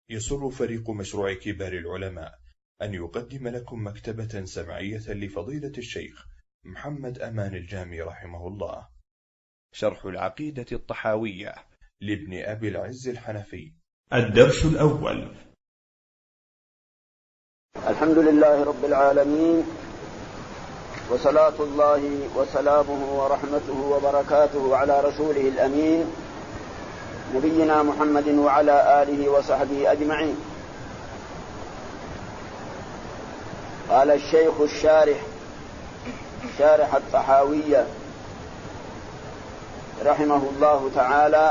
يسر فريق مشروع كبار العلماء أن يقدم لكم مكتبة سمعية لفضيلة الشيخ محمد أمان الجامي رحمه الله، شرح العقيدة الطحاوية لابن أبي العز الحنفي. الدرس الأول. الحمد لله رب العالمين، وصلاة الله وسلامه ورحمته وبركاته على رسوله الأمين نبينا محمد وعلى آله وصحبه أجمعين. قال الشيخ شارح الطحاوية رحمه الله تعالى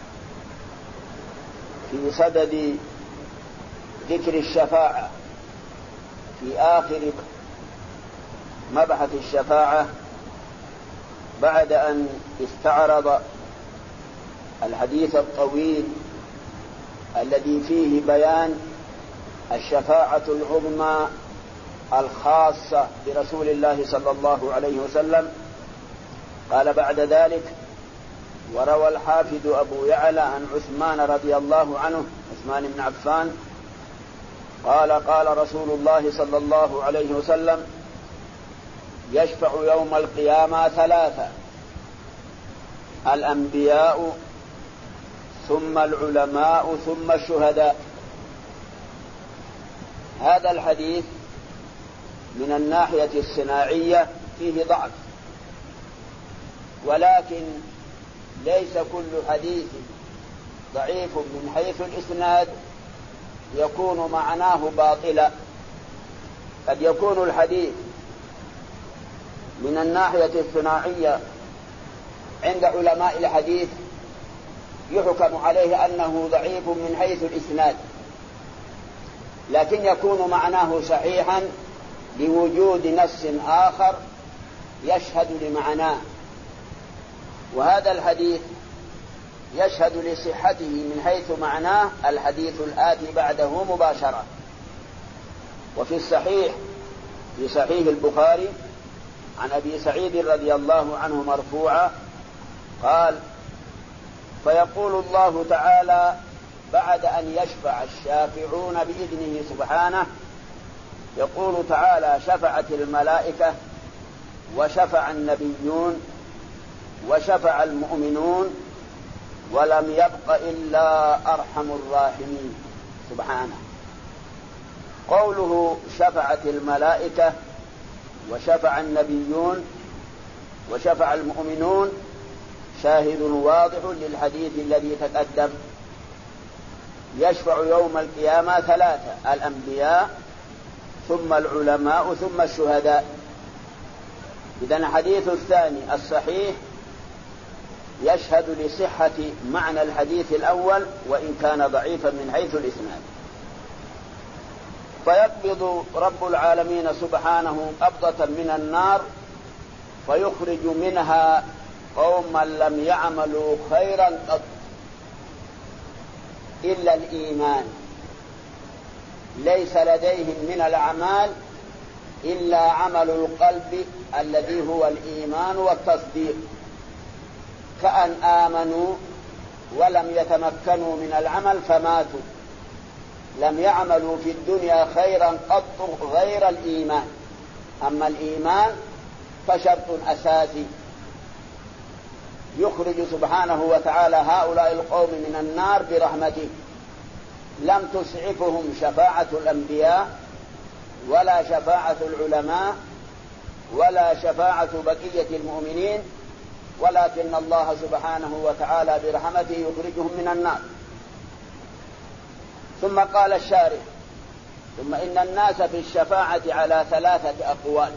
في صدد ذكر الشفاعة في آخر مبحث الشفاعة، بعد أن استعرض الحديث الطويل الذي فيه بيان الشفاعة العظمى الخاصة برسول الله صلى الله عليه وسلم. قال بعد ذلك: وروى الحافظ أبو يعلى عن عثمان رضي الله عنه، عثمان بن عفان، قال: قال رسول الله صلى الله عليه وسلم: يشفع يوم القيامة ثلاثة: الأنبياء، ثم العلماء، ثم الشهداء. هذا الحديث من الناحية الصناعية فيه ضعف، ولكن ليس كل حديث ضعيف من حيث الإسناد يكون معناه باطلا. قد يكون الحديث من الناحية الصناعية عند علماء الحديث يحكم عليه أنه ضعيف من حيث الإسناد، لكن يكون معناه صحيحا لوجود نص آخر يشهد لمعناه. وهذا الحديث يشهد لصحته من حيث معناه الحديث الآتي بعده مباشرة. وفي الصحيح، في صحيح البخاري، عن أبي سعيد رضي الله عنه مرفوعا قال: فيقول الله تعالى بعد أن يشفع الشافعون بإذنه سبحانه، يقول تعالى: شفعت الملائكة، وشفع النبيون، وشفع المؤمنون، ولم يبق إلا أرحم الراحمين سبحانه. قوله شفعت الملائكة وشفع النبيون وشفع المؤمنون شاهد واضح للحديث الذي تقدم: يشفع يوم القيامة ثلاثة: الأنبياء، ثم العلماء، ثم الشهداء. إذن الحديث الثاني الصحيح يشهد لصحة معنى الحديث الأول وإن كان ضعيفا من حيث الإسناد. فيقبض رب العالمين سبحانه قبضة من النار فيخرج منها قوما لم يعملوا خيرا قط إلا الإيمان، ليس لديهم من الأعمال إلا عمل القلب الذي هو الإيمان والتصديق، كأن آمنوا ولم يتمكنوا من العمل فماتوا، لم يعملوا في الدنيا خيرا قط غير الإيمان. أما الإيمان فشرط أساسي. يخرج سبحانه وتعالى هؤلاء القوم من النار برحمته. لم تسعفهم شفاعة الأنبياء، ولا شفاعة العلماء، ولا شفاعة بقية المؤمنين، ولكن الله سبحانه وتعالى برحمته يخرجهم من النار. ثم قال الشارح: ثم إن الناس في الشفاعة على ثلاثة أقوال.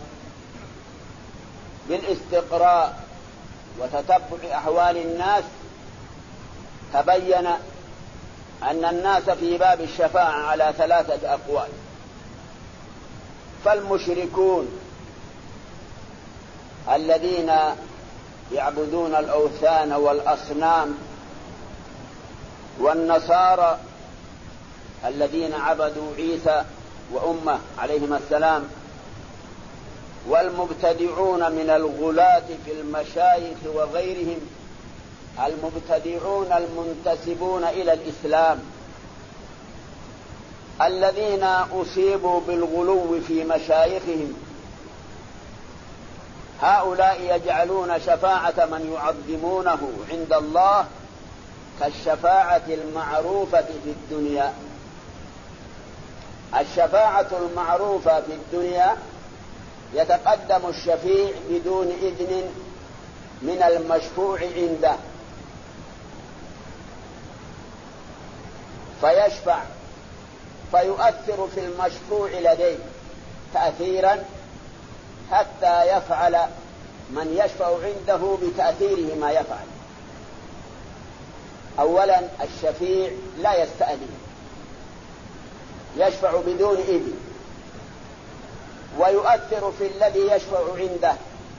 بالاستقراء وتتبع أحوال الناس تبين أن الناس في باب الشفاعة على ثلاثة أقوال. فالمشركون الذين يعبدون الأوثان والأصنام، والنصارى الذين عبدوا عيسى وأمه عليهما السلام، والمبتدعون من الغلاة في المشايخ وغيرهم، المبتدعون المنتسبون إلى الإسلام، الذين أصيبوا بالغلو في مشايخهم هؤلاء يجعلون شفاعة من يعظمونه عند الله كالشفاعة المعروفة في الدنيا. الشفاعة المعروفة في الدنيا يتقدم الشفيع بدون إذن من المشفوع عنده فيشفع فيؤثر في المشفوع لديه تأثيرا حتى يفعل من يشفع عنده بتأثيره ما يفعل. أولا الشفيع لا يستأذن، يشفع بدون إذن، ويؤثر في الذي يشفع عنده.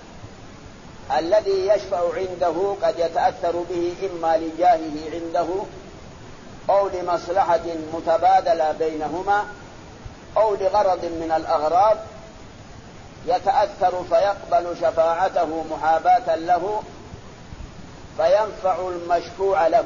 الذي يشفع عنده قد يتأثر به إما لجاهه عنده أو لمصلحة متبادلة بينهما أو لغرض من الأغراض، يتأثر فيقبل شفاعته محاباة له فينفع المشفوع له.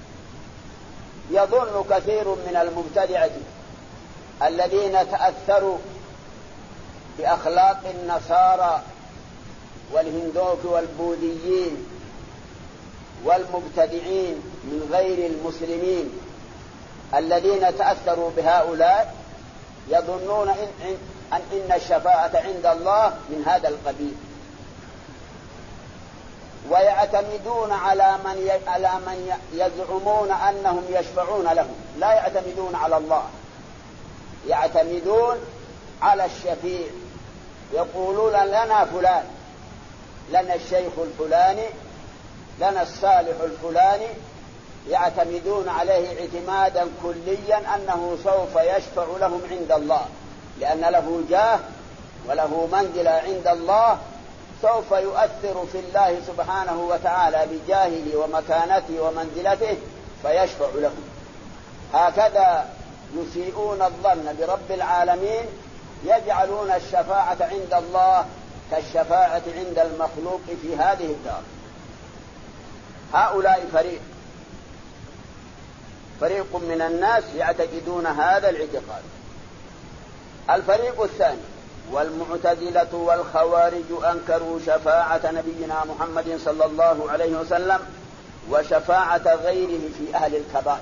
يظن كثير من المبتدعة الذين تأثروا بأخلاق النصارى والهندوك والبوذيين والمبتدعين من غير المسلمين الذين تأثروا بهؤلاء، يظنون إن الشفاعة عند الله من هذا القبيل، ويعتمدون على من يزعمون أنهم يشفعون لهم، لا يعتمدون على الله، يعتمدون على الشفيع. يقولون لنا فلان، لنا الشيخ الفلاني، لنا الصالح الفلاني، يعتمدون عليه اعتمادا كليا أنه سوف يشفع لهم عند الله، لأن له جاه وله منزلة عند الله، سوف يؤثر في الله سبحانه وتعالى بجاهه ومكانته ومنزلته فيشفع لهم. هكذا يسيئون الظن برب العالمين، يجعلون الشفاعة عند الله كالشفاعة عند المخلوق في هذه الدار. هؤلاء فريق من الناس يعتقدون هذا الاعتقاد. الفريق الثاني والمعتزلة والخوارج أنكروا شفاعة نبينا محمد صلى الله عليه وسلم وشفاعة غيره في أهل الكبائر.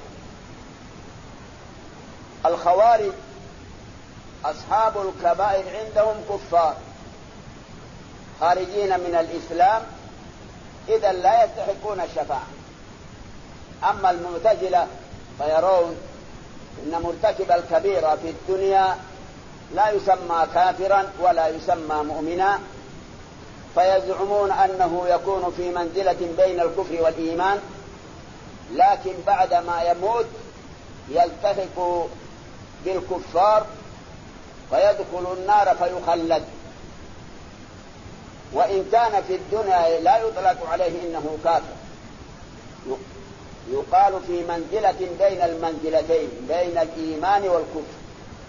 الخوارج أصحاب الكبائر عندهم كفار خارجين من الإسلام، إذا لا يستحقون الشفاعة. أما المعتزلة فيرون إن مرتكب الكبيرة في الدنيا لا يسمى كافرا ولا يسمى مؤمنا، فيزعمون أنه يكون في منزلة بين الكفر والإيمان، لكن بعدما يموت يلتحق بالكفار فيدخل النار فيخلد، وإن كان في الدنيا لا يطلق عليه إنه كافر، يقال في منزلة بين المنزلتين بين الإيمان والكفر.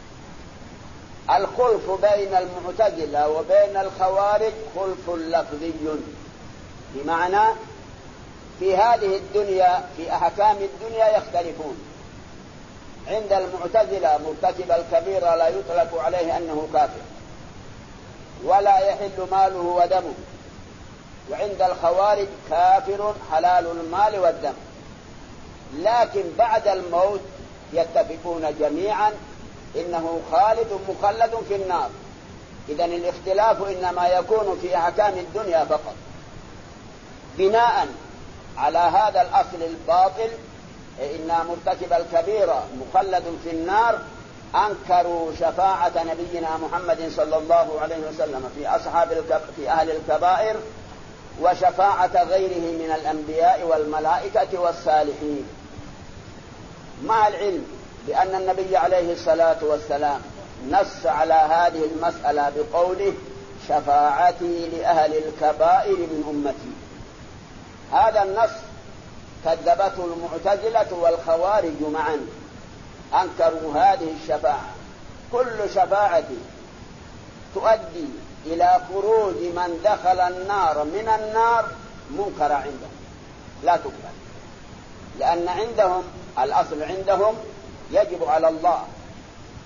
الخلف بين المعتزلة وبين الخوارج خلف لفظي، بمعنى في هذه الدنيا في أحكام الدنيا يختلفون. عند المعتزلة مرتكب الكبيرة لا يطلق عليه أنه كافر ولا يحل ماله ودمه، وعند الخوارج كافر حلال المال والدم، لكن بعد الموت يتفقون جميعا إنه خالد مخلد في النار. إذن الاختلاف إنما يكون في أحكام الدنيا فقط. بناء على هذا الأصل الباطل إن مرتكب الكبيرة مخلد في النار، أنكروا شفاعة نبينا محمد صلى الله عليه وسلم في أهل الكبائر وشفاعة غيره من الأنبياء والملائكة والصالحين، مع العلم بأن النبي عليه الصلاة والسلام نص على هذه المسألة بقوله شفاعتي لأهل الكبائر من أمتي. هذا النص كذبته المعتزلة والخوارج معا، أنكروا هذه الشفاعة. كل شفاعة تؤدي إلى خروج من دخل النار من النار منكر عندهم، لا تقبل، لأن عندهم الأصل عندهم يجب على الله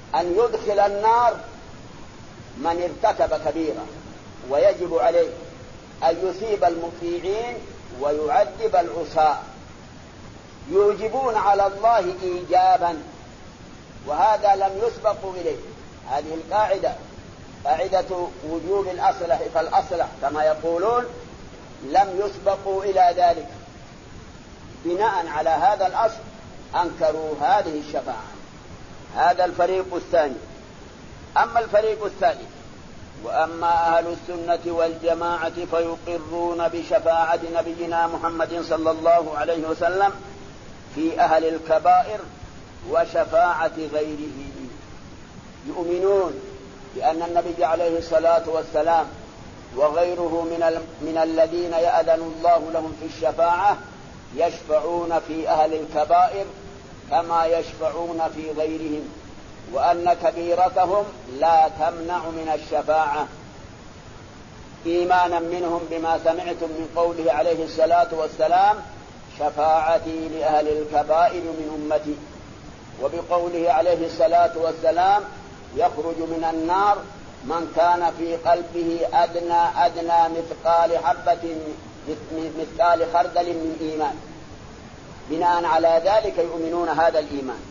أن يدخل النار من ارتكب كبيرة، ويجب عليه أن يثيب المطيعين ويعذب العصاة، يوجبون على الله إيجابا، وهذا لم يسبقوا إليه. هذه القاعدة قاعدة وجوب الأصلح فالأصلح كما يقولون، لم يسبقوا إلى ذلك. بناء على هذا الأصل أنكروا هذه الشفاعة. هذا الفريق الثاني. أما الفريق الثالث: وأما أهل السنة والجماعة فيقرون بشفاعة نبينا محمد صلى الله عليه وسلم في أهل الكبائر وشفاعة غيره. يؤمنون بأن النبي عليه الصلاة والسلام وغيره من الذين يأذن الله لهم في الشفاعة يشفعون في أهل الكبائر كما يشفعون في غيرهم، وأن كبيرتهم لا تمنع من الشفاعة، إيمانا منهم بما سمعتم من قوله عليه الصلاة والسلام: شفاعتي لأهل الكبائر من أمتي، وبقوله عليه الصلاة والسلام: يخرج من النار من كان في قلبه أدنى مثقال خردل من إيمان. بناء على ذلك يؤمنون هذا الإيمان.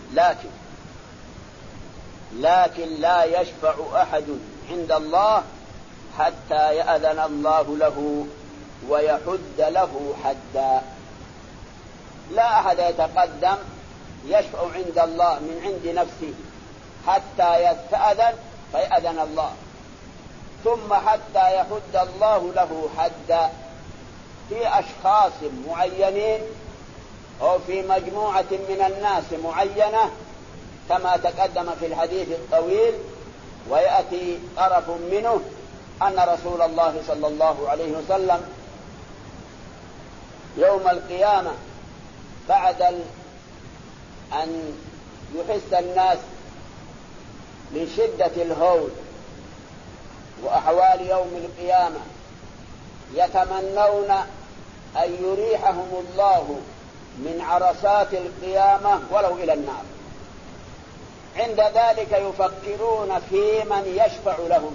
لكن لا يشفع أحد عند الله حتى يأذن الله له ويحد له حدا. لا أحد يتقدم يشفع عند الله من عند نفسه حتى يستأذن فيأذن الله، ثم حتى يحد الله له حدا في أشخاص معينين أو في مجموعة من الناس معينة، كما تقدم في الحديث الطويل. ويأتي طرف منه أن رسول الله صلى الله عليه وسلم يوم القيامة بعد أن يحس الناس من شدة الهول وأحوال يوم القيامة يتمنون أن يريحهم الله من عرصات القيامة ولو إلى النار. عند ذلك يفكرون في من يشفع لهم،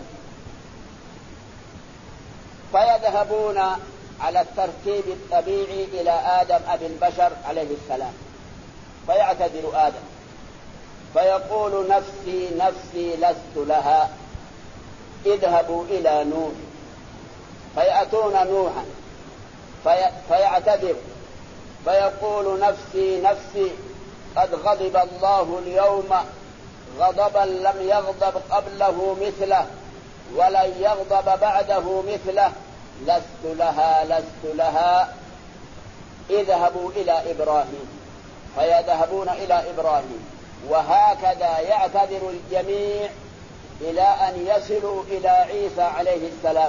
فيذهبون على الترتيب الطبيعي إلى آدم أبي البشر عليه السلام، فيعتذر آدم فيقول: نفسي نفسي لست لها، اذهبوا إلى نوح. فيأتون نوحا فيعتذر فيقول: نفسي نفسي قد غضب الله اليوم غضبا لم يغضب قبله مثله ولن يغضب بعده مثله، لست لها لست لها، اذهبوا إلى إبراهيم. فيذهبون إلى إبراهيم، وهكذا يعتذر الجميع إلى أن يصلوا إلى عيسى عليه السلام.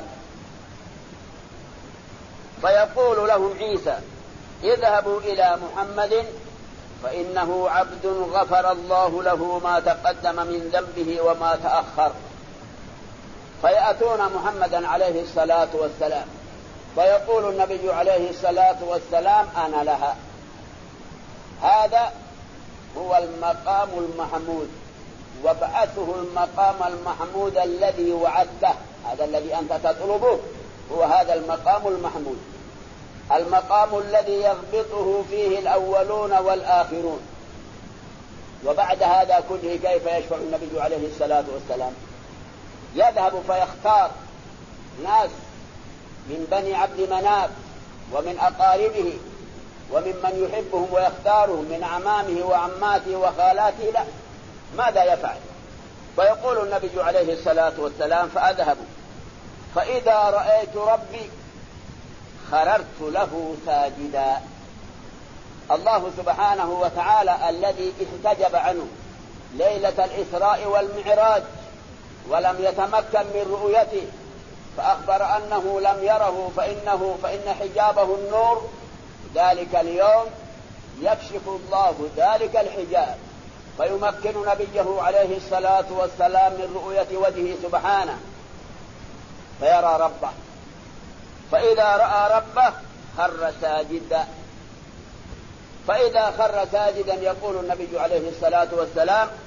فيقول لهم عيسى: اذهبوا إلى محمد فإنه عبد غفر الله له ما تقدم من ذنبه وما تأخر. فيأتون محمدا عليه الصلاة والسلام فيقول النبي عليه الصلاة والسلام: أنا لها. هذا هو المقام المحمود، وابعثه المقام المحمود الذي وعدته. هذا الذي أنت تطلبه هو هذا المقام المحمود، المقام الذي يغبطه فيه الأولون والآخرون. وبعد هذا كله كيف يشفع النبي عليه الصلاة والسلام؟ يذهب فيختار ناس من بني عبد مناف ومن أقاربه وممن يحبهم ويختارهم من أعمامه وعماته وخالاته. لا، ماذا يفعل؟ فيقول النبي عليه الصلاة والسلام: فأذهب فإذا رأيت ربي خررت له ساجدا. الله سبحانه وتعالى الذي احتجب عنه ليلة الإسراء والمعراج ولم يتمكن من رؤيته، فأخبر أنه لم يره فإن حجابه النور. ذلك اليوم يكشف الله ذلك الحجاب فيمكن نبيه عليه الصلاة والسلام من رؤية وجهه سبحانه، فيرى ربه. فإذا رأى ربه خر ساجدا. فإذا خر ساجدا يقول النبي عليه الصلاة والسلام: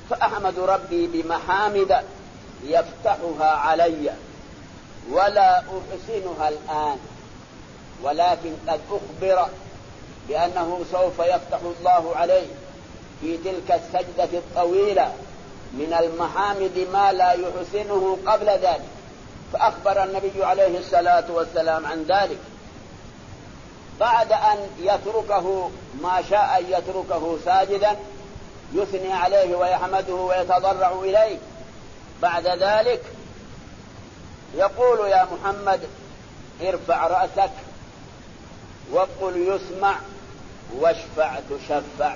فأحمد ربي بمحامد يفتحها علي ولا أحسنها الآن، ولكن قد أخبر بأنه سوف يفتح الله عليه في تلك السجدة الطويلة من المحامد ما لا يحسنه قبل ذلك. فأخبر النبي عليه الصلاة والسلام عن ذلك بعد أن يتركه ما شاء أن يتركه ساجدا يثني عليه ويحمده ويتضرع إليه. بعد ذلك يقول: يا محمد ارفع رأسك وقل يسمع واشفع تشفع.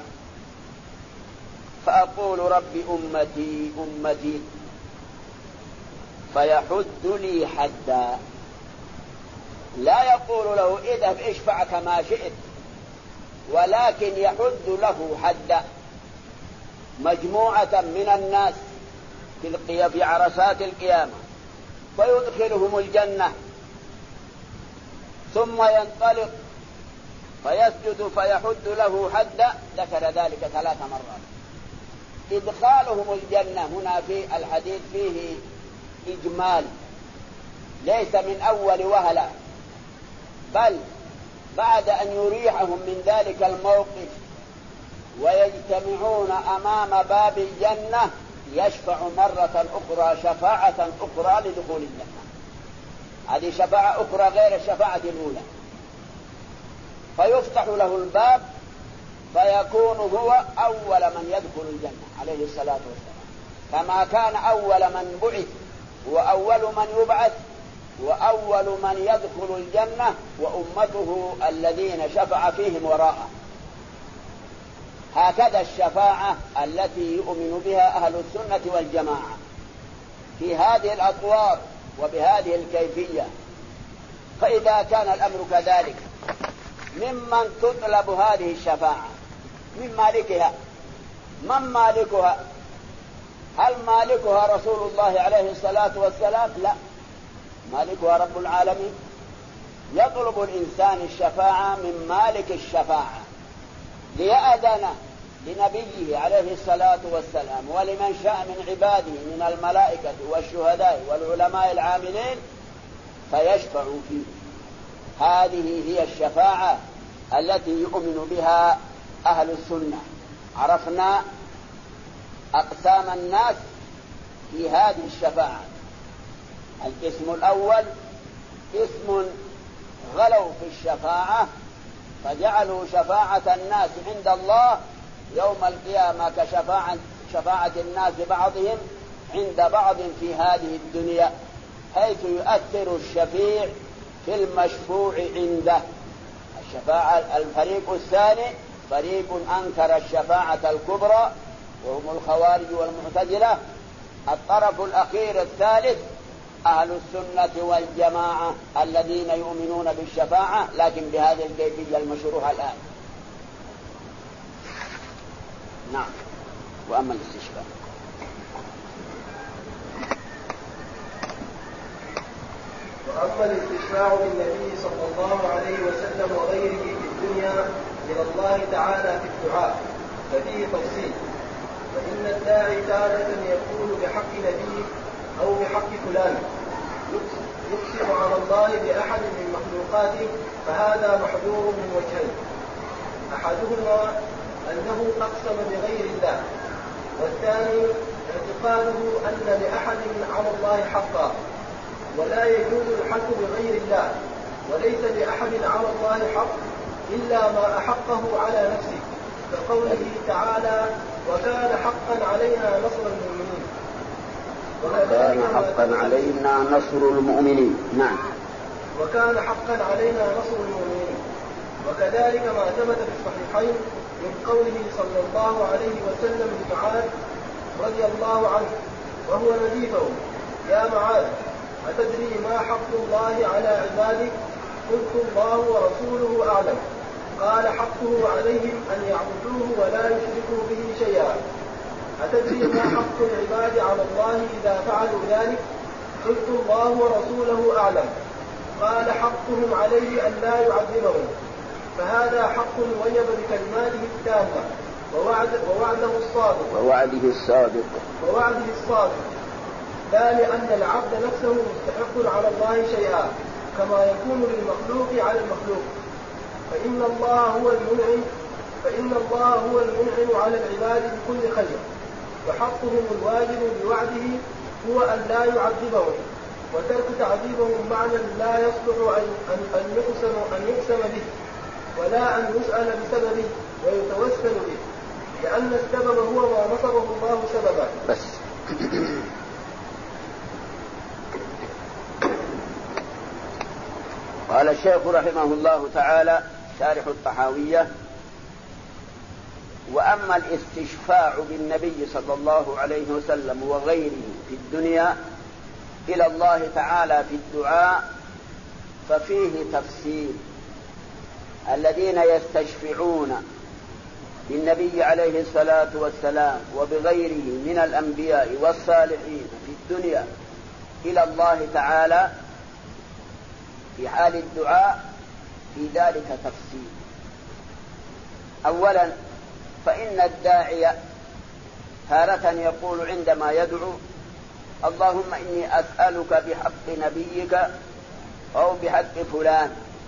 فأقول: رب أمتي أمتي، فيحد لي حدا. لا يقول له اذهب اشفع كما شئت، ولكن يحد له حدا. مجموعة من الناس في عرصات القيامة فيدخلهم الجنة، ثم ينطلق فيسجد فيحد له حدا. ذكر ذلك 3 مرات. إدخالهم الجنة هنا في الحديث فيه إجمال، ليس من أول وهلة، بل بعد أن يريحهم من ذلك الموقف ويجتمعون أمام باب الجنة يشفع مرة أخرى شفاعة أخرى لدخول الجنة. هذه شفاعة أخرى غير الشفاعة الأولى. فيفتح له الباب فيكون هو أول من يدخل الجنة عليه الصلاة والسلام، كما كان أول من بعث وأول من يبعث وأول من يدخل الجنة وأمته الذين شفع فيهم وراءه. هكذا الشفاعة التي يؤمن بها أهل السنة والجماعة في هذه الأطوار وبهذه الكيفية. فإذا كان الأمر كذلك، ممن تطلب هذه الشفاعة؟ من مالكها. من مالكها؟ هل مالكها رسول الله عليه الصلاة والسلام؟ لا، مالكها رب العالمين. يطلب الإنسان الشفاعة من مالك الشفاعة ليأذن لنبيه عليه الصلاة والسلام ولمن شاء من عباده من الملائكة والشهداء والعلماء العاملين فيشفعوا فيه. هذه هي الشفاعة التي يؤمن بها أهل السنة. عرفنا أقسام الناس في هذه الشفاعة. القسم الأول قسم غلوا في الشفاعة فجعلوا شفاعة الناس عند الله يوم القيامة كشفاعة الناس بعضهم عند بعض في هذه الدنيا، حيث يؤثر الشفيع في المشفوع عنده. الشفاعة الفريق الثاني فريق أنكر الشفاعة الكبرى وهم الخوارج والمعتزلة. الطرف الأخير الثالث أهل السنة والجماعة الذين يؤمنون بالشفاعة لكن بهذه الكيفية المشروعة الآن. نعم. وأما الاستشفاء للنبي صلى الله عليه وسلم وغيره في الدنيا إلى الله تعالى في الدعاء ففيه تفصيل. فإن الداعي تارة يقول بحق نبيه أو بحق فلان يقسم على الله بأحد من مخلوقاته، فهذا محذور من وجهين: أحدهما أنه أقسم بغير الله، والثاني اعتقاده أن لأحد على الله حقا، ولا يجوز الحق بغير الله، وليس لأحد على الله حق إلا ما أحقه على نفسه، كقوله تعالى: وكان حقا علينا نصر المؤمنين. وكان حقا علينا نصر المؤمنين. نعم. وكان حقا علينا نصر المؤمنين. وكذلك ما ثبت في الصحيحين من قوله صلى الله عليه وسلم لمعاذ رضي الله عنه وهو رديفه: يا معاذ، أتدري ما حق الله على عباده؟ قلت: الله ورسوله أعلم. قال: حقه عليهم أن يعبدوه ولا يشركوا به شيئا. أتدري ما حق العباد على الله إذا فعلوا ذلك؟ قلت: الله ورسوله أعلم. قال: حقهم عليه أن لا يعذبهم. فهذا حق وجب بكلماته التامة، ووعده الصادق. لا لأن العبد نفسه مستحق على الله شيئا كما يكون للمخلوق على المخلوق، فإن الله هو المنعم على العباد بكل خير، وحقهم الواجب بوعده هو أن لا يعذبهم، وترك تعذيبهم معنى لا يصلح أن يقسم به ولا أن يسأل بسببه ويتوسل به، لأن السبب هو ما نصبه الله سببا. بس قال الشيخ رحمه الله تعالى شارح الطحاوية: وأما الاستشفاع بالنبي صلى الله عليه وسلم وغيره في الدنيا إلى الله تعالى في الدعاء ففيه تفسير. الذين يستشفعون بالنبي عليه الصلاة والسلام وبغيره من الأنبياء والصالحين في الدنيا إلى الله تعالى في حال الدعاء في ذلك تفسير. أولا، فإن الداعي تارة يقول عندما يدعو: اللهم إني أسألك بحق نبيك أو بحق فلان،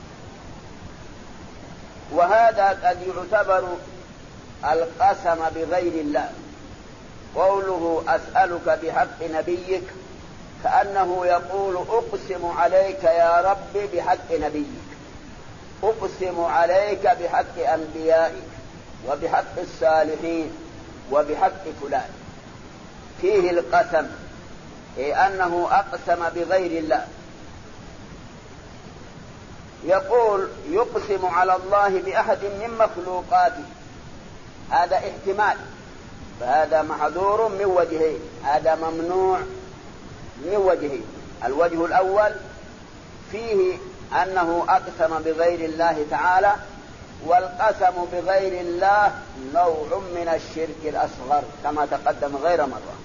وهذا قد يعتبر القسم بغير الله. قوله أسألك بحق نبيك كأنه يقول: أقسم عليك يا رب بحق نبيك، أقسم عليك بحق أنبيائك وبحق الصالحين وبحق فلان. فيه القسم، أنه أقسم بغير الله. يقول يقسم على الله بأحد من مخلوقاته، هذا احتمال، فهذا محظور من وجهين، هذا ممنوع من وجهين. الوجه الأول فيه أنه أقسم بغير الله تعالى، والقسم بغير الله نوع من الشرك الأصغر كما تقدم غير مرة.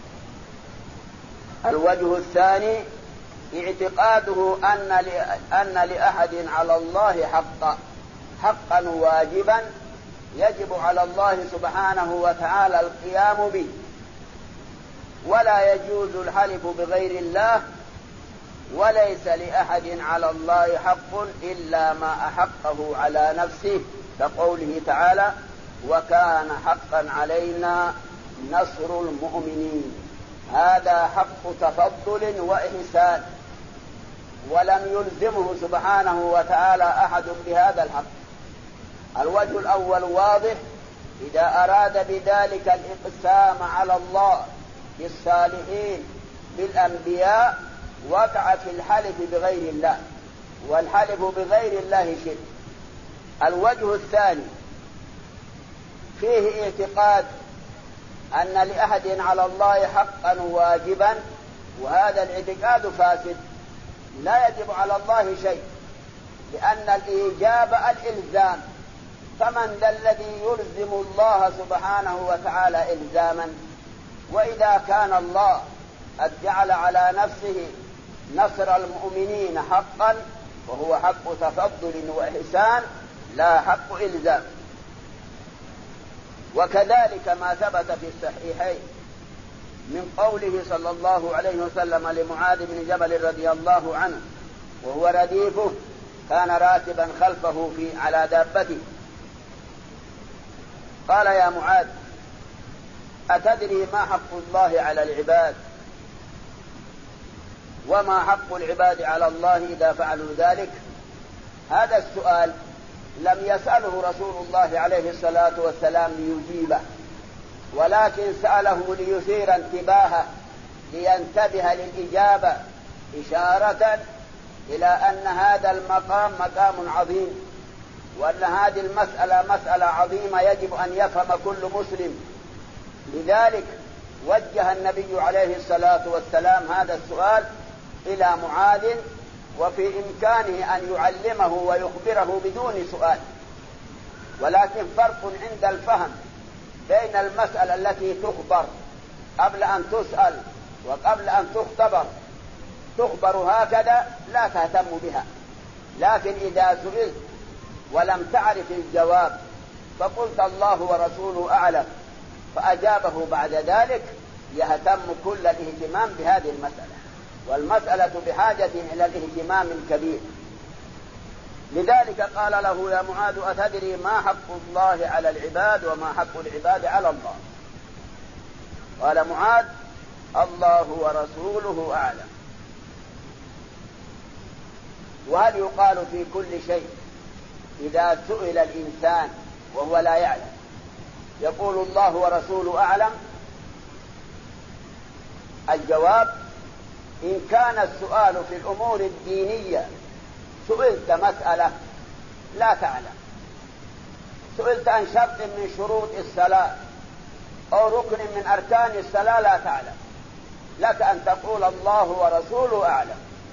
الوجه الثاني اعتقاده أن لأحد على الله حقا واجبا يجب على الله سبحانه وتعالى القيام به، ولا يجوز الحلف بغير الله، وليس لأحد على الله حق إلا ما أحقه على نفسه، كقوله تعالى: وكان حقا علينا نصر المؤمنين. هذا حق تفضل وإحسان، ولم يلزمه سبحانه وتعالى أحد بهذا الحق. الوجه الأول واضح، إذا أراد بذلك الإقسام على الله بالصالحين بالأنبياء وقع في الحلف بغير الله، والحلف بغير الله شرك. الوجه الثاني فيه اعتقاد أن لأحد على الله حقا واجبا، وهذا الاعتقاد فاسد، لا يجب على الله شيء، لأن الإيجاب الإلزام، فمن ذا الذي يلزم الله سبحانه وتعالى إلزاما؟ وإذا كان الله قد جعل على نفسه نصر المؤمنين حقا، وهو حق تفضل وإحسان لا حق إلزام. وكذلك ما ثبت في الصحيحين من قوله صلى الله عليه وسلم لمعاذ بن جبل رضي الله عنه وهو رديفه، كان راكبا خلفه على دابته، قال: يا معاذ، أتدري ما حق الله على العباد؟ وما حق العباد على الله إذا فعلوا ذلك؟ هذا السؤال لم يسأله رسول الله عليه الصلاة والسلام ليجيبه، ولكن سأله ليثير انتباهه، لينتبه للإجابة، إشارة إلى أن هذا المقام مقام عظيم، وأن هذه المسألة مسألة عظيمة يجب أن يفهم كل مسلم. لذلك وجه النبي عليه الصلاة والسلام هذا السؤال إلى معاذ، وفي إمكانه أن يعلمه ويخبره بدون سؤال. ولكن فرق عند الفهم بين المسألة التي تخبر قبل أن تسأل وقبل أن تختبر. تخبر هكذا لا تهتم بها، لكن إذا سئلت ولم تعرف الجواب فقلت الله ورسوله أعلم، فأجابه بعد ذلك يهتم كل الاهتمام بهذه المسألة، والمسألة بحاجة إلى الاهتمام الكبير. لذلك قال له: يا معاذ أتدري ما حق الله على العباد وما حق العباد على الله؟ قال معاذ: الله ورسوله أعلم. وهل يقال في كل شيء إذا سئل الإنسان وهو لا يعلم يقول الله ورسوله أعلم؟ الجواب: إن كان السؤال في الأمور الدينية، سئلت مسألة لا تعلم، سئلت عن شرط من شروط الصلاة أو ركن من أركان الصلاة لا تعلم، لك أن تقول الله ورسوله أعلم،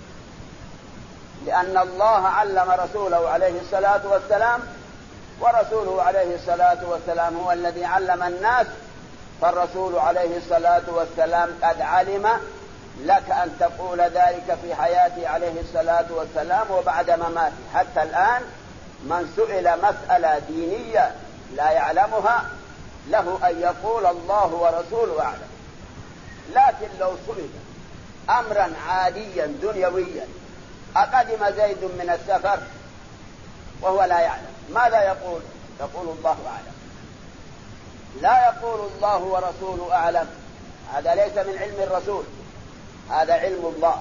لأن الله علم رسوله عليه الصلاة والسلام، ورسوله عليه الصلاة والسلام هو الذي علم الناس، فالرسول عليه الصلاة والسلام قد علم. لك أن تقول ذلك في حياته عليه الصلاة والسلام وبعد مماته. حتى الآن من سئل مسألة دينية لا يعلمها له أن يقول الله ورسوله أعلم. لكن لو سئل أمرا عاديا دنيويا: أقدم زيد من السفر، وهو لا يعلم، ماذا يقول؟ يقول الله أعلم، لا يقول الله ورسوله أعلم. هذا ليس من علم الرسول، هذا علم الله.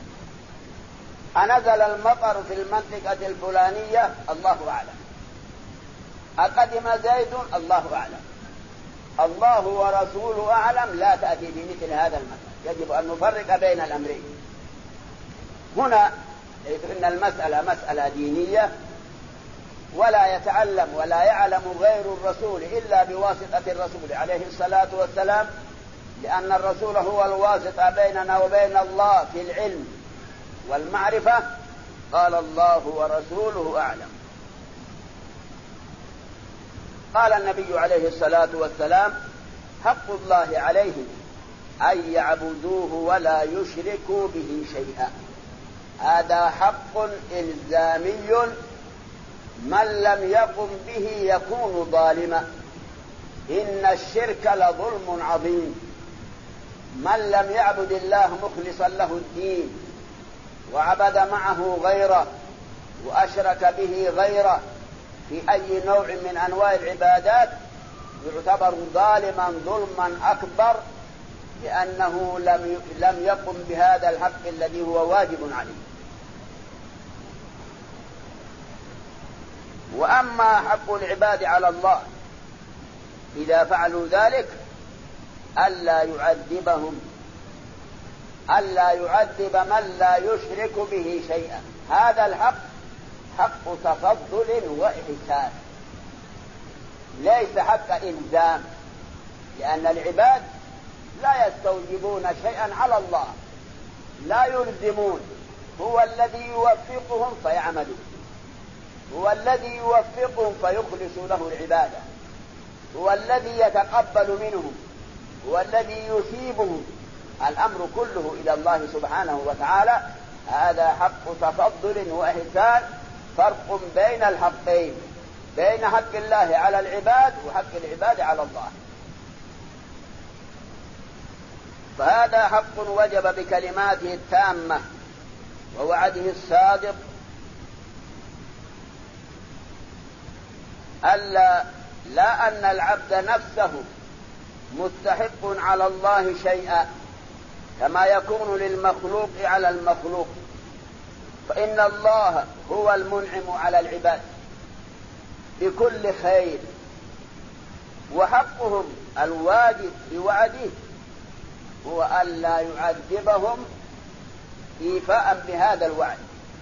أنزل المطر في المنطقة الفلانية؟ الله أعلم. أقدم زيد؟ الله أعلم. الله ورسوله أعلم لا تأتي بمثل هذا المثل، يجب أن نفرق بين الأمرين. هنا حيث إن المسألة مسألة دينية ولا يتعلم ولا يعلم غير الرسول إلا بواسطة الرسول عليه الصلاة والسلام، لأن الرسول هو الواسطة بيننا وبين الله في العلم والمعرفة. قال الله ورسوله أعلم. قال النبي عليه الصلاة والسلام: حق الله عليهم أن يعبدوه ولا يشركوا به شيئا. هذا حق إلزامي، من لم يقم به يكون ظالما. إن الشرك لظلم عظيم. من لم يعبد الله مخلصا له الدين وعبد معه غيره وأشرك به غيره في أي نوع من أنواع العبادات يعتبر ظالما ظلما أكبر، لأنه لم يقم بهذا الحق الذي هو واجب عليه. وأما حق العباد على الله إذا فعلوا ذلك ألا يعذبهم، ألا يعذب من لا يشرك به شيئا. هذا الحق حق تفضل وإحسان، ليس حق إلزام، لأن العباد لا يستوجبون شيئا على الله، لا يلزمون. هو الذي يوفقهم فيعملون، هو الذي يوفقهم فيخلص له العبادة، هو الذي يتقبل منهم، هو الذي يثيبهم. الأمر كله إلى الله سبحانه وتعالى. هذا حق تفضل وإحسان، فرق بين الحقين، بين حق الله على العباد وحق العباد على الله. فهذا حق وجب بكلماته التامة ووعده الصادق لا أن العبد نفسه مستحق على الله شيئا كما يكون للمخلوق على المخلوق، فإن الله هو المنعم على العباد بكل خير، وحقهم الواجب بوعده هو ألا يعذبهم إيفاء بهذا الوعد،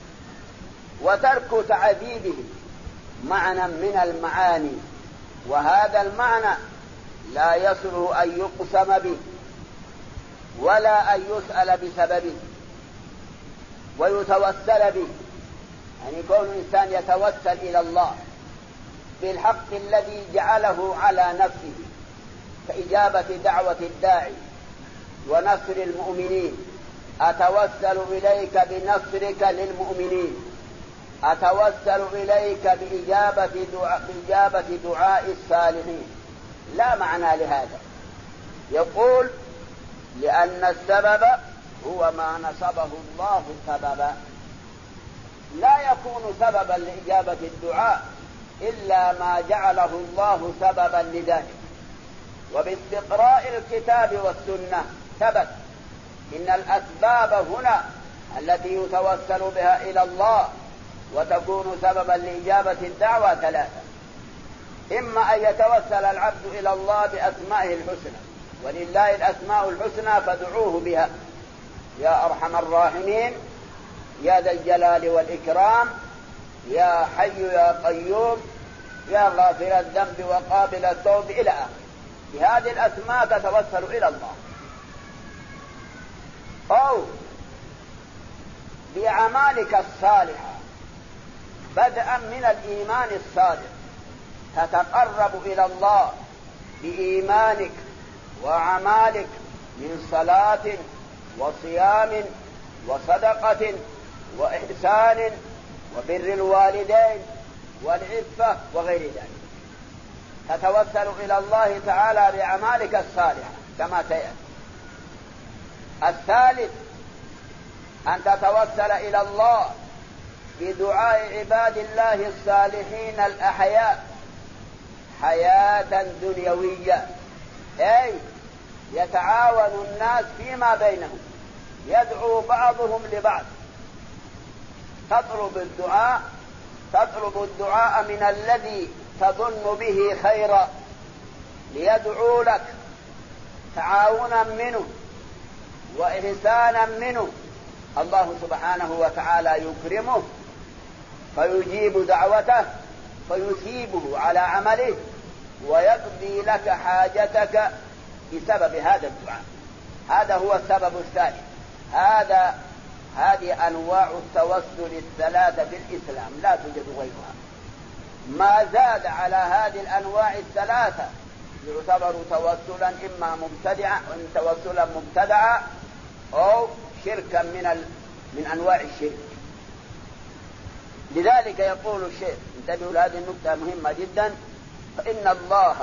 وترك تعذيبهم معنى من المعاني، وهذا المعنى لا يصلح أن يقسم به ولا أن يسأل بسببه ويتوسل به. يعني يكون الإنسان يتوسل إلى الله بالحق الذي جعله على نفسه كإجابة دعوة الداعي ونصر المؤمنين. أتوسل إليك بنصرك للمؤمنين، أتوسل إليك بإجابة دعاء الصالحين. لا معنى لهذا. يقول لأن السبب هو ما نصبه الله سببا، لا يكون سببا لإجابة الدعاء إلا ما جعله الله سببا لذلك. وباستقراء الكتاب والسنة ثبت إن الأسباب هنا التي يتوسل بها إلى الله وتكون سببا لإجابة الدعوة ثلاثة: إما أن يتوسل العبد إلى الله بأسمائه الحسنى، ولله الأسماء الحسنى فادعوه بها، يا أرحم الراحمين، يا ذا الجلال والإكرام، يا حي يا قيوم، يا غافر الذنب وقابل التوب إلى آخره. بهذه الأسماء تتوسل إلى الله. أو بأعمالك الصالحة بدءا من الإيمان الصادق تتقرب إلى الله بإيمانك وأعمالك من صلاة وصيام وصدقة وإحسان وبر الوالدين والعفة وغير ذلك. تتوسل إلى الله تعالى بأعمالك الصالحة كما سيأتي. الثالث أن تتوسل إلى الله بدعاء عباد الله الصالحين الأحياء حياة دنيوية، أي يتعاون الناس فيما بينهم، يدعو بعضهم لبعض. تطلب الدعاء من الذي تظن به خيرا ليدعو لك تعاونا منه وإحسانا منه. الله سبحانه وتعالى يكرمه فيجيب دعوته فيثيبه على عمله ويقضي لك حاجتك بسبب هذا الدعاء. هذا هو السبب الثاني. هذه أنواع التوسل الثلاثة في الإسلام، لا توجد غيرها. ما زاد على هذه الأنواع الثلاثة يعتبر توسلا إما توسلا مبتدعا أو شركا من أنواع الشرك. لذلك يقول الشيخ، انتبهوا لهذه النقطة مهمة جدا، فإن الله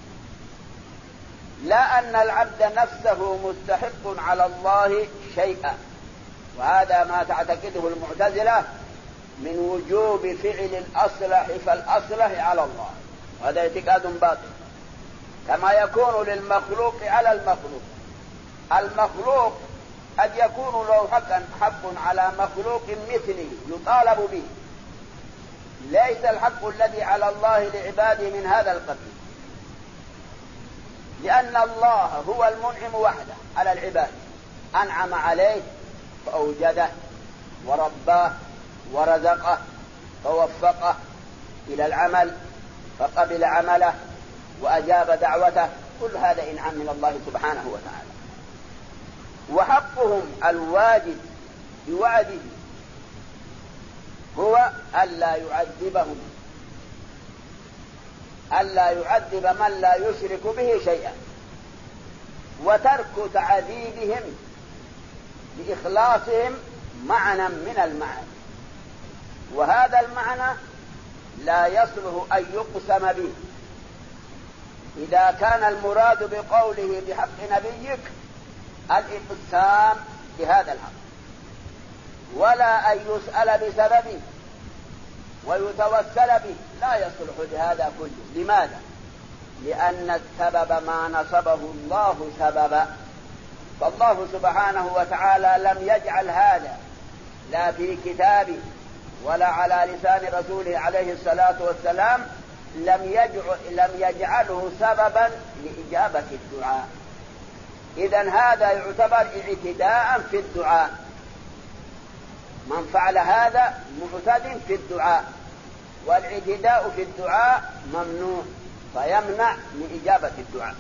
لا أن العبد نفسه مستحق على الله شيئا، وهذا ما تعتقده المعتزلة من وجوب فعل الأصلح فالأصلح على الله، وهذا اعتقاد باطل. كما يكون للمخلوق على المخلوق. المخلوق قد يكون له حق على مخلوق مثله يطالب به، ليس الحق الذي على الله لعباده من هذا القبيل، لأن الله هو المنعم وحده على العباد، أنعم عليه فأوجده ورباه ورزقه فوفقه إلى العمل فقبل عمله وأجاب دعوته. كل هذا إنعام من الله سبحانه وتعالى. وحقهم الواجب بوعده هو ألا يعذبهم، ألا يعذب من لا يشرك به شيئا، وترك تعذيبهم لإخلاصهم معنى من المعنى. وهذا المعنى لا يصلح أن يقسم به إذا كان المراد بقوله بحق نبيك الإقسام بهذا الحق، ولا أن يسأل بسببه ويتوسل به، لا يصلح لهذا كله. لماذا؟ لأن السبب ما نصبه الله سببا، فالله سبحانه وتعالى لم يجعل هذا لا في كتابه ولا على لسان رسوله عليه الصلاة والسلام، لم يجعله سببا لإجابة الدعاء. إذن هذا يعتبر اعتداء في الدعاء. من فعل هذا معتد في الدعاء، والاعتداء في الدعاء ممنوع فيمنع من إجابة الدعاء.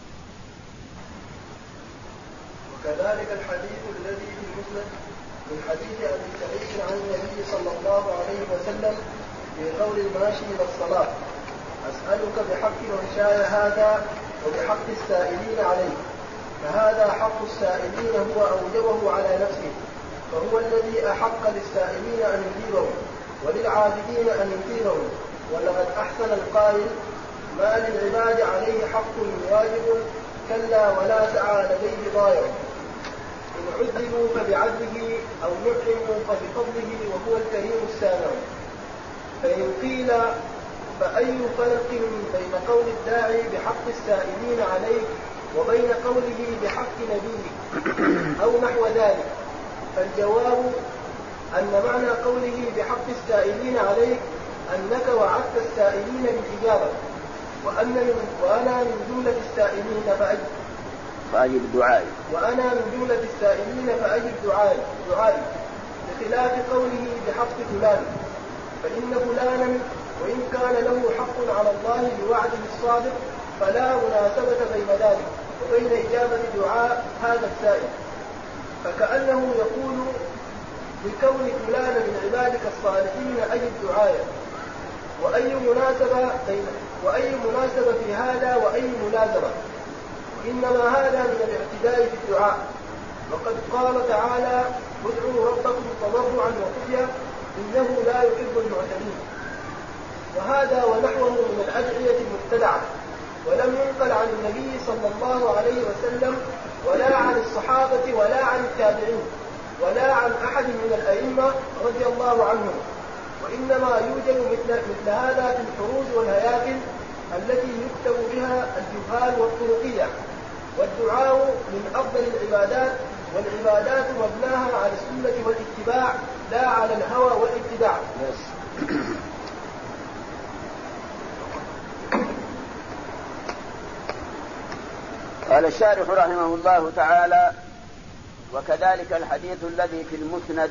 وكذلك الحديث الذي في المسند من حديث أبي سعيد عن النبي صلى الله عليه وسلم في قول الماشي إلى الصلاة: أسألك بحق منشاي هذا وبحق السائلين عليه، فهذا حق السائلين هو أوجبه على نفسه، فهو الذي أحق للسائلين أن يجيبه، وللعابدين أن يثيبهم. ولقد أحسن القائل: ما للعباد عليه حق واجب، كلا ولا سعى لديه ضايع. إن عذبوا فبعدله أو نعموا فبفضله وهو الكريم السامع. فإن قيل فأي فرق بين قول الداعي بحق السائلين عليه وبين قوله بحق نبيه أو نحو ذلك؟ فالجواب أن معنى قوله بحق السائلين عليه أنك وعدت السائلين بالإجابة، وأنا من جملة السائلين فأجب دعائي، وأنا من جملة السائلين فأجب دعائي، بخلاف قوله بحق فلان، فإن فلانا وإن كان له حق على الله بوعده الصادق فلا مناسبة بين ذلك وبين إجابة دعاء هذا السائل. فكأنه يقول بكون فلان من عبادك الصالحين أجب دعايا. وأي مناسبة في هذا وأي ملازمة؟ إنما هذا من الاعتداء في الدعاء. وقد قال تعالى: ادعوا ربكم تضرعا وخفيا إنه لا يحب المعتدين. وهذا ونحوه من الأدعية المبتدعة، ولم ينقل عن النبي صلى الله عليه وسلم ولا عن الصحابة ولا عن التابعين ولا عن أحد من الأئمة رضي الله عنهم، وإنما يوجد مثل هذا في الحروز والهياكل التي يكتب بها الجهال والطرقية. والدعاء من أفضل العبادات، والعبادات مبناها على السنة والاتباع لا على الهوى والابتداع. قال الشارح رحمه الله تعالى: وكذلك الحديث الذي في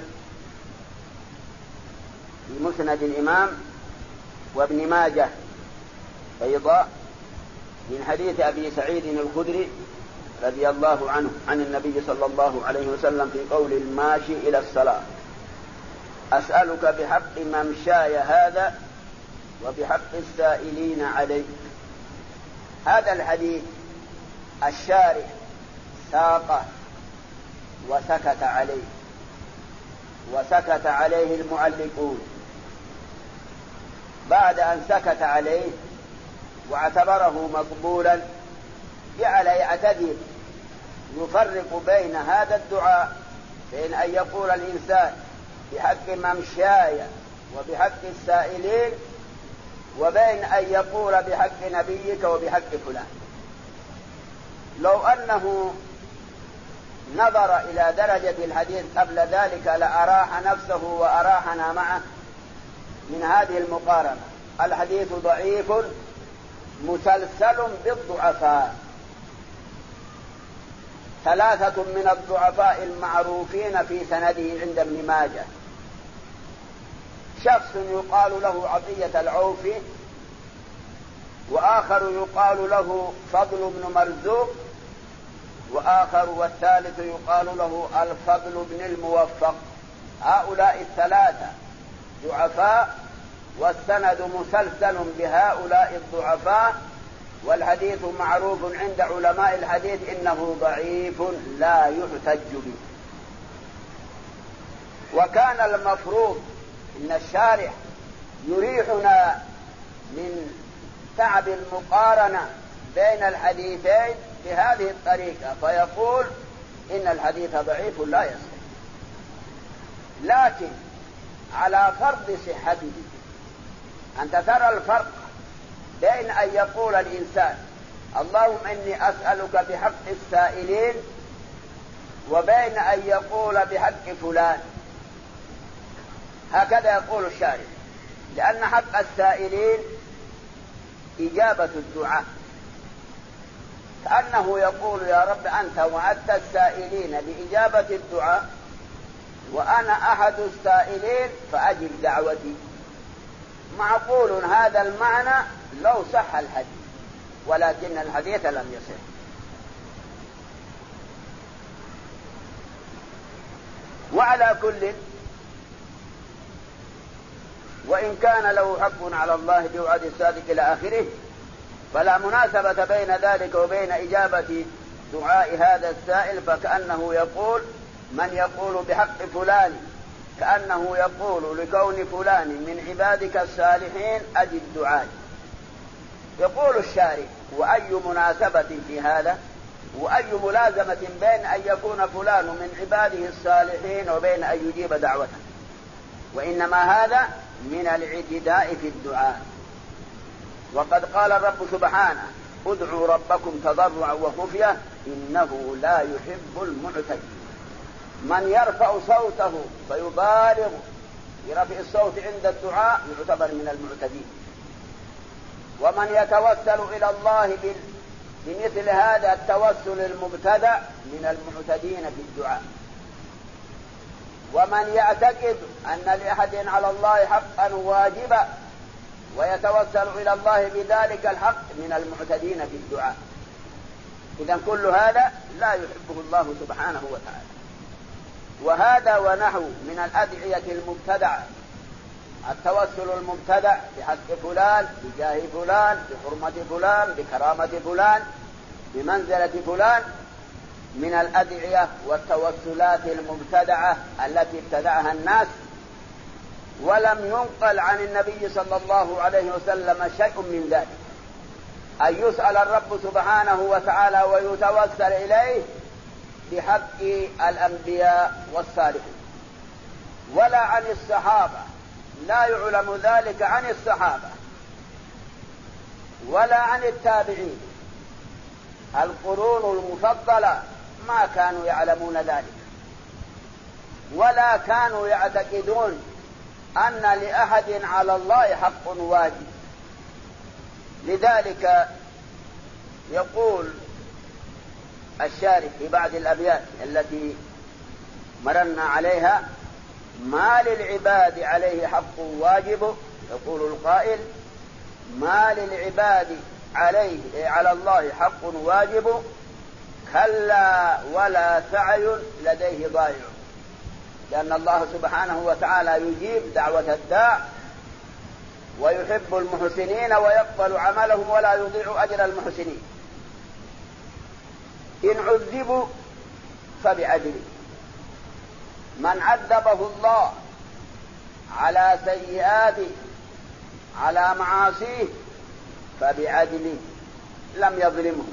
مسند الإمام وابن ماجه أيضا من حديث أبي سعيد الخدري رضي الله عنه عن النبي صلى الله عليه وسلم في قول الماشي إلى الصلاة: أسألك بحق ممشاي هذا وبحق السائلين عليك. هذا الحديث الشارح ساقه وسكت عليه المعلقون. بعد أن سكت عليه واعتبره مقبولا جعل يعتذر يفرق بين هذا الدعاء، بين أن يقول الإنسان بحق ممشاي وبحق السائلين، وبين أن يقول بحق نبيك وبحق فلان. لو أنه نظر إلى درجة الحديث قبل ذلك لأراح نفسه وأراحنا معه من هذه المقارنة. الحديث ضعيف مسلسل بالضعفاء، 3 من الضعفاء المعروفين في سنده عند ابن ماجه: شخص يقال له عطية العوفي، وآخر يقال له فضل بن مرزوق، وآخر والثالث يقال له الفضل بن الموفق. هؤلاء 3 ضعفاء، والسند مسلسل بهؤلاء الضعفاء، والحديث معروف عند علماء الحديث إنه ضعيف لا يحتج به. وكان المفروض إن الشارح يريحنا من تعب المقارنة بين الحديثين بهذه الطريقة، فيقول إن الحديث ضعيف لا يصح، لكن على فرض صحته. أنت ترى الفرق بين أن يقول الإنسان اللهم إني أسألك بحق السائلين، وبين أن يقول بحق فلان. هكذا يقول الشارح، لأن حق السائلين إجابة الدعاء، كأنه يقول يا رب أنت وعدت السائلين بإجابة الدعاء، وأنا أحد السائلين فأجب دعوتي. معقول هذا المعنى لو صح الحديث، ولكن الحديث لم يصح. وعلى كل، وإن كان له حق على الله بوعد الصادق إلى آخره، فلا مناسبة بين ذلك وبين إجابة دعاء هذا السائل. فكأنه يقول من يقول بحق فلان كأنه يقول لكون فلان من عبادك الصالحين أجب دعائي. يقول الشارع: وأي مناسبة في هذا، وأي ملازمة بين أن يكون فلان من عباده الصالحين وبين أن يجيب دعوته؟ وإنما هذا من الاعتداء في الدعاء. وقد قال الرب سبحانه: ادعوا ربكم تضرعا وخفية إنه لا يحب المعتدين. من يرفع صوته فيبالغ في رفع الصوت عند الدعاء يعتبر من المعتدين. ومن يتوسل إلى الله بمثل هذا التوسل المبتدع من المعتدين في الدعاء. ومن يعتقد أن لأحد على الله حقا واجبا ويتوسل إلى الله بذلك الحق من المعتدين في الدعاء. إذن كل هذا لا يحبه الله سبحانه وتعالى. وهذا ونحو من الأدعية المبتدعة، التوسل المبتدع بحق فلان، بجاه فلان، بحرمة فلان، بكرامة فلان، بمنزلة فلان، من الأدعية والتوسلات المبتدعة التي ابتدعها الناس. ولم ينقل عن النبي صلى الله عليه وسلم شيء من ذلك، أن يسأل الرب سبحانه وتعالى ويتوسل إليه بحق الأنبياء والصالحين، ولا عن الصحابة، لا يعلم ذلك عن الصحابة ولا عن التابعين. القرون المفضلة ما كانوا يعلمون ذلك، ولا كانوا يعتقدون أن لأحد على الله حق واجب. لذلك يقول الشارح في بعض الأبيات التي مررنا عليها: ما للعباد عليه حق واجب. يقول القائل: ما للعباد على الله حق واجب، كلا ولا سعي لديه ضائع. لأن الله سبحانه وتعالى يجيب دعوة الداع ويحب المحسنين ويقبل عملهم ولا يضيع أجر المحسنين. إن عذبوا فبعدله، من عذبه الله على سيئاته على معاصيه فبعدله لم يظلمه،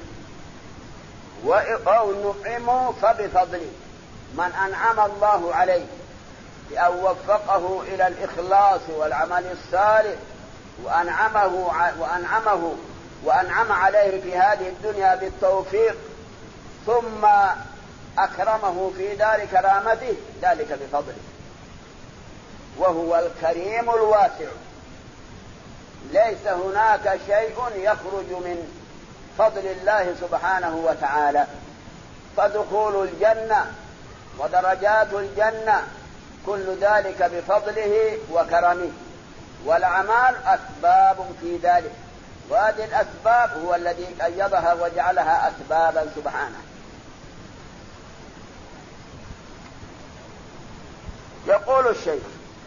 أو نعمه فبفضله. من أنعم الله عليه بأن وفقه إلى الإخلاص والعمل الصالح وأنعم عليه في هذه الدنيا بالتوفيق، ثم أكرمه في دار كرامته، ذلك بفضله، وهو الكريم الواسع. ليس هناك شيء يخرج من فضل الله سبحانه وتعالى. فدخول الجنة ودرجات الجنة كل ذلك بفضله وكرمه، والأعمال أسباب في ذلك، وهذه الأسباب هو الذي قيضها وجعلها أسبابا سبحانه. يقول الشيخ: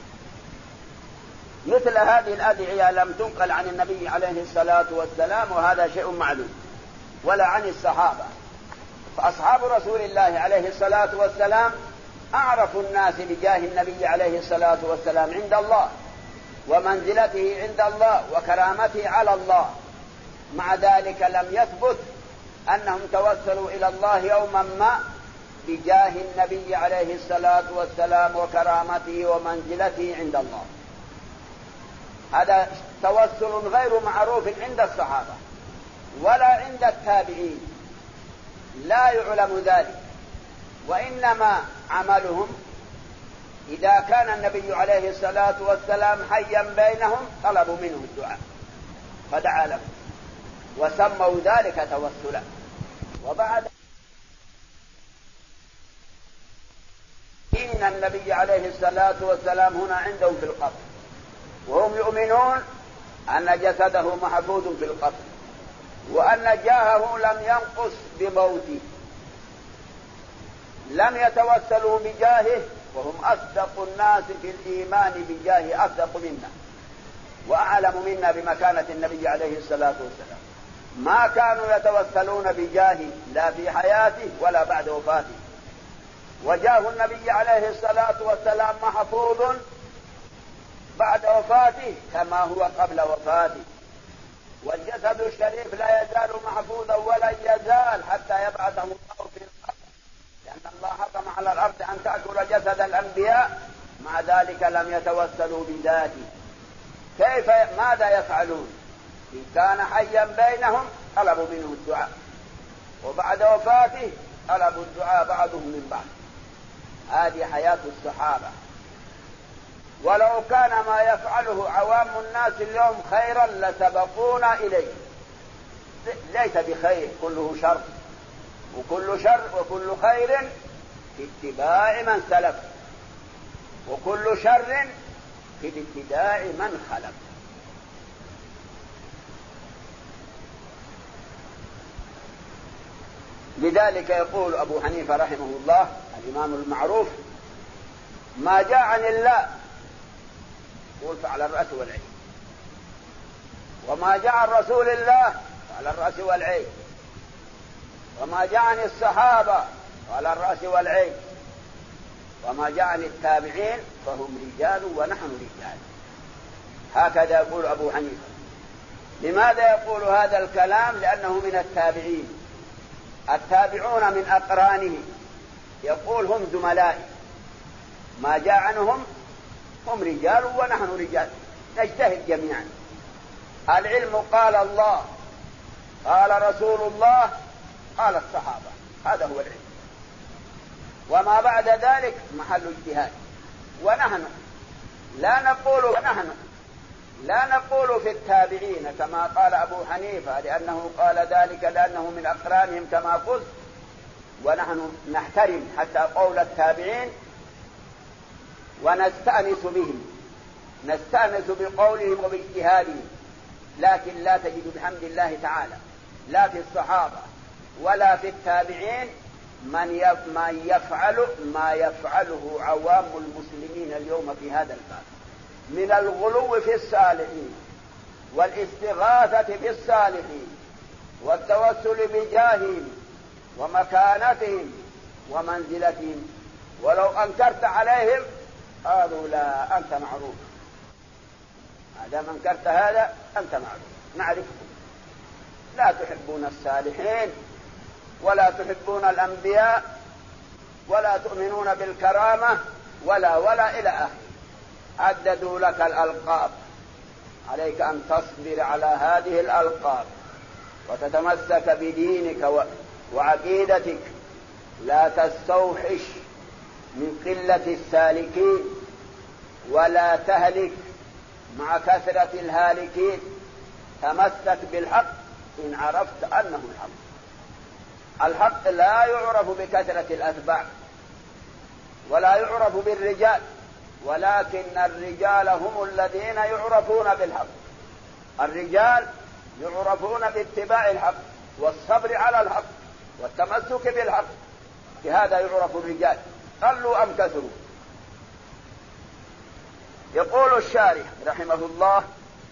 مثل هذه الأدعية لم تنقل عن النبي عليه الصلاة والسلام، وهذا شيء معلوم، ولا عن الصحابة. فأصحاب رسول الله عليه الصلاة والسلام أعرف الناس بجاه النبي عليه الصلاة والسلام عند الله، ومنزلته عند الله، وكرامته على الله. مع ذلك لم يثبت أنهم توسلوا إلى الله يوما ما بجاه النبي عليه الصلاة والسلام وكرامته ومنزلته عند الله. هذا توسل غير معروف عند الصحابة ولا عند التابعين، لا يعلم ذلك. وإنما عملهم إذا كان النبي عليه الصلاة والسلام حيا بينهم طلبوا منه الدعاء فدعا لهم وسموا ذلك توسلا. وبعد إن النبي عليه الصلاة والسلام هنا عندهم في القبر، وهم يؤمنون أن جسده محفوظ في القبر، وأن جاهه لم ينقص بموته. لم يتوسلوا بجاهه، وهم أصدق الناس في الإيمان بجاهه، أصدق منا وأعلم منا بمكانة النبي عليه الصلاة والسلام. ما كانوا يتوسلون بجاهه لا في حياته ولا بعد وفاته، وجاه النبي عليه الصلاة والسلام محفوظ بعد وفاته كما هو قبل وفاته، والجسد الشريف لا يزال محفوظا ولا يزال حتى يبعثه الله في الأرض، لأن الله حكم على الأرض أن تأكل جسد الأنبياء، مع ذلك لم يتوسلوا بذاته. كيف ماذا يفعلون؟ إن كان حيا بينهم طلبوا منه الدعاء، وبعد وفاته طلبوا الدعاء بعضهم من بعض. هذه حياة الصحابة. ولو كان ما يفعله عوام الناس اليوم خيرا لسبقونا إليه. ليس بخير، كله شر، وكل شر وكل خير في اتباع من سلف، وكل شر في اتباع من خلف. لذلك يقول أبو حنيفة رحمه الله الإمام المعروف: ما جاء عن الله قول فعلى الرأس والعين، وما جاء عن رسول الله فعلى الرأس والعين، وما جاء عن الصحابة فعلى الرأس والعين، وما جاء عن التابعين فهم رجال ونحن رجال. هكذا يقول أبو حنيفة. لماذا يقول هذا الكلام؟ لأنه من التابعين. التابعون من أقرانه، يقول هم زملائي، ما جاء عنهم هم رجال ونحن رجال، نجتهد جميعا. العلم قال الله، قال رسول الله، قال الصحابة، هذا هو العلم، وما بعد ذلك محل اجتهاد. ونحن لا نقول في التابعين كما قال أبو حنيفة، لأنه قال ذلك لأنه من أقرانهم كما قلت، ونحن نحترم حتى قول التابعين ونستأنس بهم، نستأنس بقولهم وباجتهادهم، لكن لا تجد بحمد الله تعالى لا في الصحابة ولا في التابعين من يفعل ما يفعله عوام المسلمين اليوم في هذا الباب من الغلو في الصالحين والاستغاثة بالصالحين والتوسل بجاههم ومكانتهم ومنزلتهم. ولو أنكرت عليهم قالوا لا أنت معروف، هذا من أنكرت هذا أنت معروف، نعرفكم، لا تحبون الصالحين ولا تحبون الأنبياء ولا تؤمنون بالكرامة ولا إلى آخره. عددوا لك الألقاب، عليك أن تصبر على هذه الألقاب وتتمسك بدينك وعقيدتك، لا تستوحش من قلة السالكين ولا تهلك مع كثرة الهالكين. تمسك بالحق إن عرفت أنه الحق. الحق لا يعرف بكثرة الأتباع ولا يعرف بالرجال، ولكن الرجال هم الذين يعرفون بالحق. الرجال يعرفون باتباع الحق والصبر على الحق والتمسك بالحق، بهذا يعرف الرجال قلوا أم كثروا. يقول الشارح رحمه الله: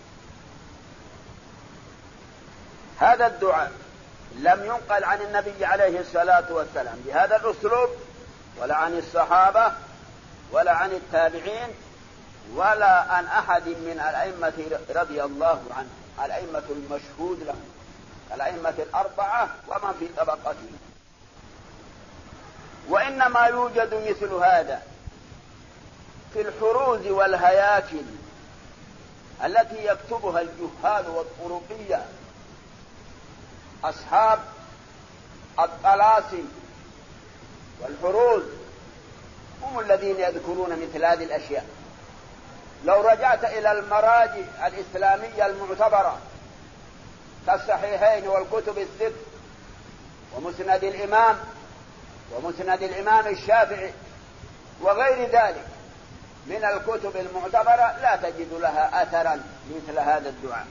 هذا الدعاء لم ينقل عن النبي عليه الصلاة والسلام بهذا الأسلوب، ولا عن الصحابة ولا عن التابعين ولا عن أحد من الأئمة رضي الله عنه، الأئمة المشهود لهم، الأئمة الأربعة ومن في طبقتهم. وإنما يوجد مثل هذا في الحروز والهياكل التي يكتبها الجهال والطرقية، أصحاب الطلاسم والحروز هم الذين يذكرون مثل هذه الأشياء. لو رجعت إلى المراجع الإسلامية المعتبرة كالصحيحين والكتب الست ومسند الإمام ومسند الإمام الشافعي وغير ذلك من الكتب المعتبرة، لا تجد لها أثرا مثل هذا الدعاء.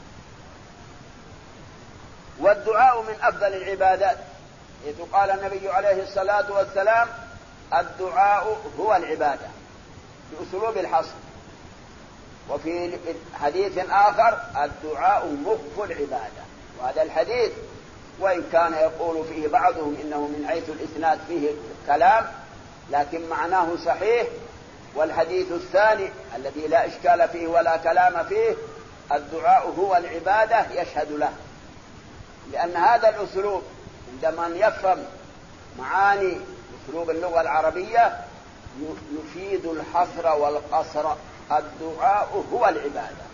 والدعاء من أفضل العبادات، إذ قال النبي عليه الصلاة والسلام: الدعاء هو العبادة، بأسلوب الحصر. وفي حديث آخر: الدعاء مخ العبادة. وهذا الحديث وإن كان يقول فيه بعضهم إنه من حيث الإسناد فيه كلام، لكن معناه صحيح. والحديث الثاني الذي لا إشكال فيه ولا كلام فيه: الدعاء هو العبادة يشهد له. لأن هذا الأسلوب عند من يفهم معاني أسلوب اللغة العربية يفيد الحصر والقصر. الدعاء هو العبادة،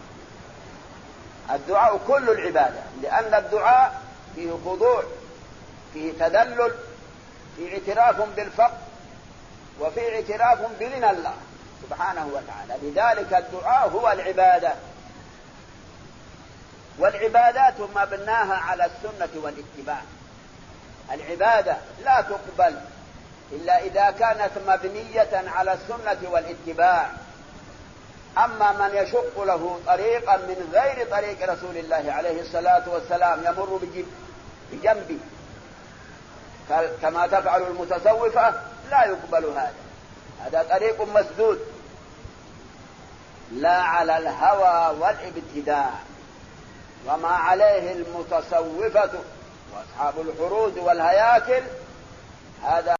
الدعاء كل العبادة، لأن الدعاء فيه خضوع، فيه تذلل، فيه اعتراف بالفقر، وفيه اعتراف بغنى الله سبحانه وتعالى. لذلك الدعاء هو العبادة. والعبادات مبناها على السنة والاتباع. العبادة لا تقبل إلا إذا كانت مبنية على السنة والاتباع. أما من يشق له طريقا من غير طريق رسول الله عليه الصلاة والسلام يمر بجنبه كما تفعل المتصوفة، لا يقبل هذا. هذا طريق مسدود، لا على الهوى والابتداع وما عليه المتصوفة وأصحاب الحروز والهياكل. هذا